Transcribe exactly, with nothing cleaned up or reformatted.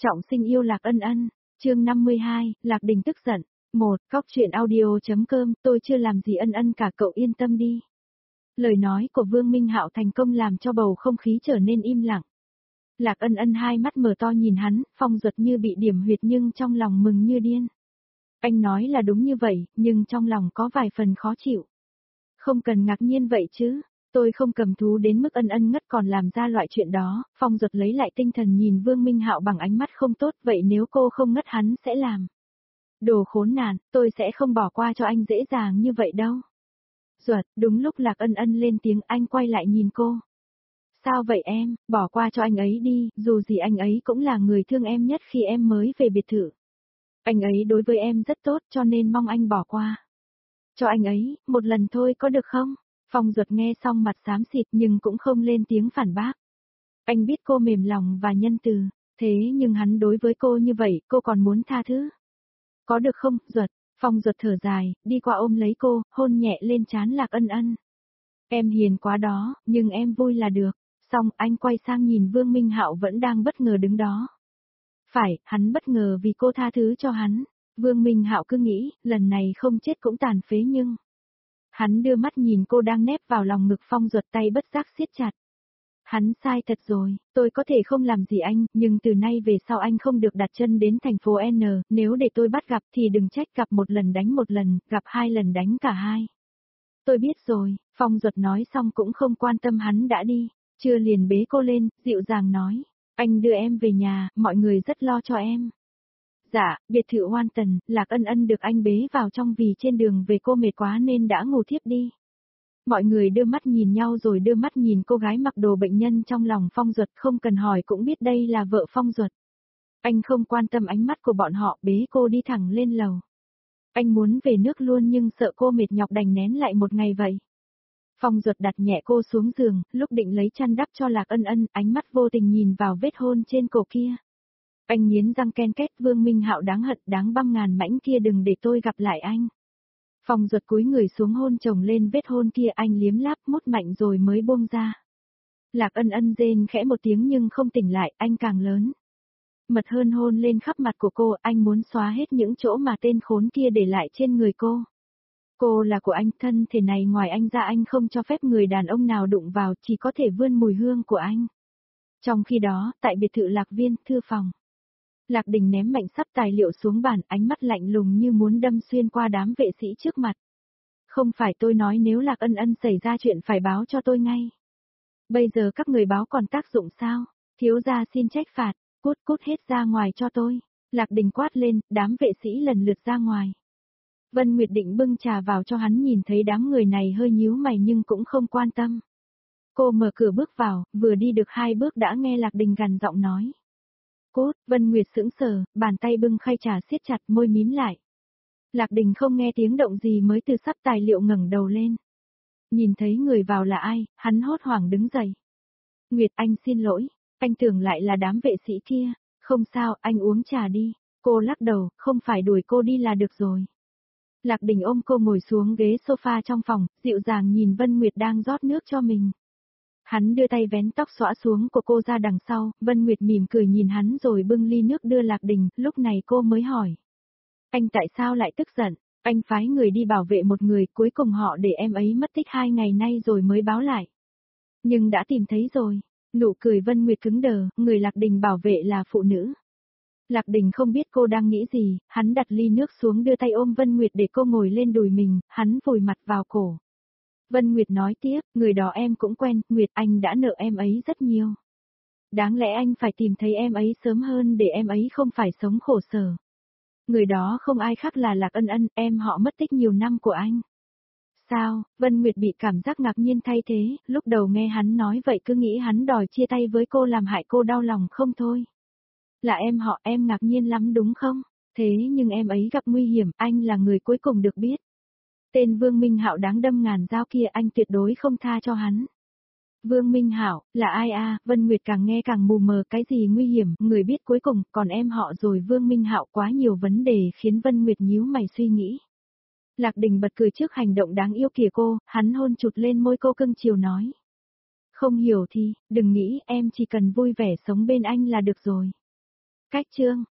Trọng sinh yêu Lạc Ân Ân, chương năm mươi hai, Lạc Đình tức giận. một. Cóc truyện audio.com, tôi chưa làm gì Ân Ân cả, cậu yên tâm đi. Lời nói của Vương Minh Hạo thành công làm cho bầu không khí trở nên im lặng. Lạc Ân Ân hai mắt mở to nhìn hắn, Phong Duật như bị điểm huyệt nhưng trong lòng mừng như điên. Anh nói là đúng như vậy, nhưng trong lòng có vài phần khó chịu. Không cần ngạc nhiên vậy chứ. Tôi không cầm thú đến mức Ân Ân ngất còn làm ra loại chuyện đó. Phong Duật lấy lại tinh thần nhìn Vương Minh Hạo bằng ánh mắt không tốt, vậy nếu cô không ngất hắn sẽ làm. Đồ khốn nạn, tôi sẽ không bỏ qua cho anh dễ dàng như vậy đâu. Duật, đúng lúc Lạc Ân Ân lên tiếng, anh quay lại nhìn cô. Sao vậy em, bỏ qua cho anh ấy đi, dù gì anh ấy cũng là người thương em nhất khi em mới về biệt thự. Anh ấy đối với em rất tốt cho nên mong anh bỏ qua. Cho anh ấy, một lần thôi có được không? Phong Duật nghe xong mặt xám xịt nhưng cũng không lên tiếng phản bác. Anh biết cô mềm lòng và nhân từ, thế nhưng hắn đối với cô như vậy, cô còn muốn tha thứ. Có được không, Duật? Phong Duật thở dài, đi qua ôm lấy cô, hôn nhẹ lên trán Lạc Ân Ân. Em hiền quá đó, nhưng em vui là được. Xong, anh quay sang nhìn Vương Minh Hạo vẫn đang bất ngờ đứng đó. Phải, hắn bất ngờ vì cô tha thứ cho hắn. Vương Minh Hạo cứ nghĩ, lần này không chết cũng tàn phế nhưng... Hắn đưa mắt nhìn cô đang nép vào lòng ngực Phong Duật, tay bất giác siết chặt. Hắn sai thật rồi, tôi có thể không làm gì anh, nhưng từ nay về sau anh không được đặt chân đến thành phố N, nếu để tôi bắt gặp thì đừng trách, gặp một lần đánh một lần, gặp hai lần đánh cả hai. Tôi biết rồi, Phong Duật nói xong cũng không quan tâm hắn đã đi, chưa liền bế cô lên, dịu dàng nói, anh đưa em về nhà, mọi người rất lo cho em. Dạ, biệt thự Hoan Tần, Lạc Ân Ân được anh bế vào trong vì trên đường về cô mệt quá nên đã ngủ thiếp đi. Mọi người đưa mắt nhìn nhau rồi đưa mắt nhìn cô gái mặc đồ bệnh nhân trong lòng Phong Duật, không cần hỏi cũng biết đây là vợ Phong Duật. Anh không quan tâm ánh mắt của bọn họ, bế cô đi thẳng lên lầu. Anh muốn về nước luôn nhưng sợ cô mệt nhọc đành nén lại một ngày vậy. Phong Duật đặt nhẹ cô xuống giường, lúc định lấy chăn đắp cho Lạc Ân Ân, ánh mắt vô tình nhìn vào vết hôn trên cổ kia. Anh nghiến răng ken két, Vương Minh Hạo đáng hận, đáng băm ngàn mảnh kia, đừng để tôi gặp lại anh. Phong Duật cúi người xuống hôn chồng lên vết hôn kia, anh liếm láp mút mạnh rồi mới buông ra. Lạc Ân Ân rên khẽ một tiếng nhưng không tỉnh lại, anh càng lớn. Mật hơn hôn lên khắp mặt của cô, anh muốn xóa hết những chỗ mà tên khốn kia để lại trên người cô. Cô là của anh, thân thể này ngoài anh ra anh không cho phép người đàn ông nào đụng vào, chỉ có thể vươn mùi hương của anh. Trong khi đó, tại biệt thự Lạc Viên, thư phòng. Lạc Đình ném mạnh sắp tài liệu xuống bàn, ánh mắt lạnh lùng như muốn đâm xuyên qua đám vệ sĩ trước mặt. Không phải tôi nói nếu Lạc Ân Ân xảy ra chuyện phải báo cho tôi ngay. Bây giờ các người báo còn tác dụng sao? Thiếu gia xin trách phạt, cút cút hết ra ngoài cho tôi. Lạc Đình quát lên, đám vệ sĩ lần lượt ra ngoài. Vân Nguyệt định bưng trà vào cho hắn, nhìn thấy đám người này hơi nhíu mày nhưng cũng không quan tâm. Cô mở cửa bước vào, vừa đi được hai bước đã nghe Lạc Đình gằn giọng nói. Cốt, Vân Nguyệt sững sờ, bàn tay bưng khay trà siết chặt, môi mím lại. Lạc Đình không nghe tiếng động gì mới từ sắp tài liệu ngẩng đầu lên. Nhìn thấy người vào là ai, hắn hốt hoảng đứng dậy. Nguyệt, anh xin lỗi, anh tưởng lại là đám vệ sĩ kia. Không sao, anh uống trà đi. Cô lắc đầu, không phải đuổi cô đi là được rồi. Lạc Đình ôm cô ngồi xuống ghế sofa trong phòng, dịu dàng nhìn Vân Nguyệt đang rót nước cho mình. Hắn đưa tay vén tóc xõa xuống của cô ra đằng sau, Vân Nguyệt mỉm cười nhìn hắn rồi bưng ly nước đưa Lạc Đình, lúc này cô mới hỏi. Anh tại sao lại tức giận? Anh phái người đi bảo vệ một người, cuối cùng họ để em ấy mất tích hai ngày nay rồi mới báo lại. Nhưng đã tìm thấy rồi. Nụ cười Vân Nguyệt cứng đờ, người Lạc Đình bảo vệ là phụ nữ. Lạc Đình không biết cô đang nghĩ gì, hắn đặt ly nước xuống đưa tay ôm Vân Nguyệt để cô ngồi lên đùi mình, hắn vùi mặt vào cổ. Vân Nguyệt nói tiếp, người đó em cũng quen, Nguyệt, anh đã nợ em ấy rất nhiều. Đáng lẽ anh phải tìm thấy em ấy sớm hơn để em ấy không phải sống khổ sở. Người đó không ai khác là Lạc Ân Ân, em họ mất tích nhiều năm của anh. Sao? Vân Nguyệt bị cảm giác ngạc nhiên thay thế, lúc đầu nghe hắn nói vậy cứ nghĩ hắn đòi chia tay với cô làm hại cô đau lòng không thôi. Là em họ, em ngạc nhiên lắm đúng không? Thế nhưng em ấy gặp nguy hiểm, anh là người cuối cùng được biết. Tên Vương Minh Hạo đáng đâm ngàn dao kia anh tuyệt đối không tha cho hắn. Vương Minh Hạo, là ai a? Vân Nguyệt càng nghe càng mù mờ, cái gì nguy hiểm, người biết cuối cùng, còn em họ rồi. Vương Minh Hạo quá nhiều vấn đề khiến Vân Nguyệt nhíu mày suy nghĩ. Lạc Đình bật cười trước hành động đáng yêu kìa cô, hắn hôn chụt lên môi cô cưng chiều nói. Không hiểu thì, đừng nghĩ, em chỉ cần vui vẻ sống bên anh là được rồi. Cách chương